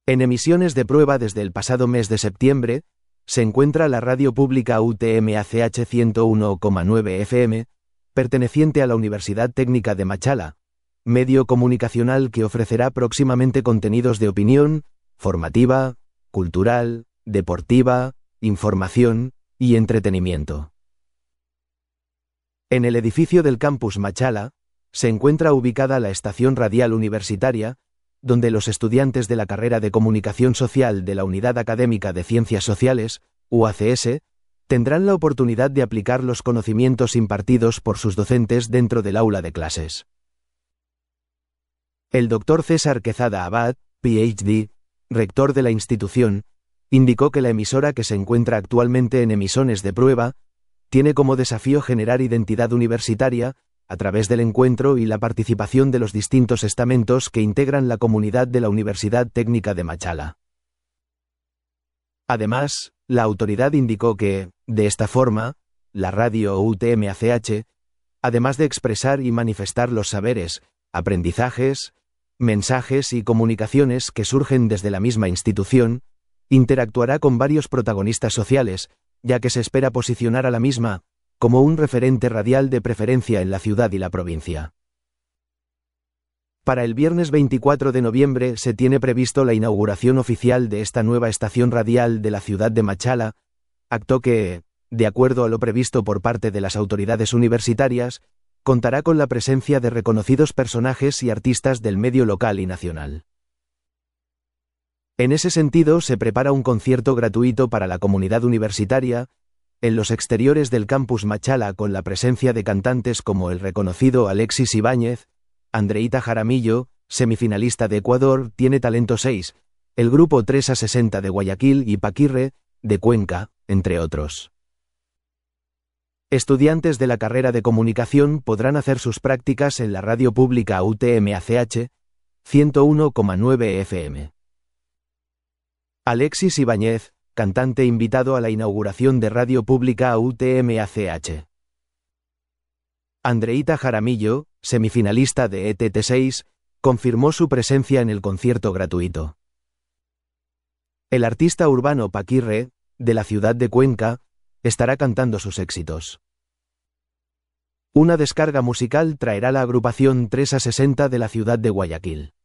En emisiones de prueba desde el pasado mes de septiembre, se encuentra la radio pública UTM-ACH 101,9 FM, perteneciente a la Universidad Técnica de Machala, medio comunicacional que ofrecerá próximamente contenidos de opinión, formativa, cultural, deportiva, información y entretenimiento. En el edificio del campus Machala, se encuentra ubicada la estación radial universitaria, donde los estudiantes de la carrera de Comunicación Social de la Unidad Académica de Ciencias Sociales, UACS, tendrán la oportunidad de aplicar los conocimientos impartidos por sus docentes dentro del aula de clases. El doctor César Quezada Abad, Ph.D., rector de la institución, indicó que la emisora que se encuentra actualmente en emisiones de prueba tiene como desafío generar identidad universitaria a través del encuentro y la participación de los distintos estamentos que integran la comunidad de la Universidad Técnica de Machala. Además, la autoridad indicó que, de esta forma, la radio UTM-ACH, además de expresar y manifestar los saberes, aprendizajes, mensajes y comunicaciones que surgen desde la misma institución, interactuará con varios protagonistas sociales, ya que se espera posicionar a la misma como un referente radial de preferencia en la ciudad y la provincia. Para el viernes 24 de noviembre se tiene previsto la inauguración oficial de esta nueva estación radial de la ciudad de Machala, acto que, de acuerdo a lo previsto por parte de las autoridades universitarias, contará con la presencia de reconocidos personajes y artistas del medio local y nacional. En ese sentido, se prepara un concierto gratuito para la comunidad universitaria, en los exteriores del campus Machala, con la presencia de cantantes como el reconocido Alexis Ibáñez, Andreita Jaramillo, semifinalista de Ecuador, Tiene Talento 6, el grupo 3 a 60 de Guayaquil y Paquirre, de Cuenca, entre otros. Estudiantes de la carrera de comunicación podrán hacer sus prácticas en la radio pública UTM-ACH 101,9 FM. Alexis Ibáñez, cantante invitado a la inauguración de radio pública UTM-ACH. Andreita Jaramillo, semifinalista de ETT6, confirmó su presencia en el concierto gratuito. El artista urbano Paquirre, de la ciudad de Cuenca, estará cantando sus éxitos. Una descarga musical traerá la agrupación 3 a 60 de la ciudad de Guayaquil.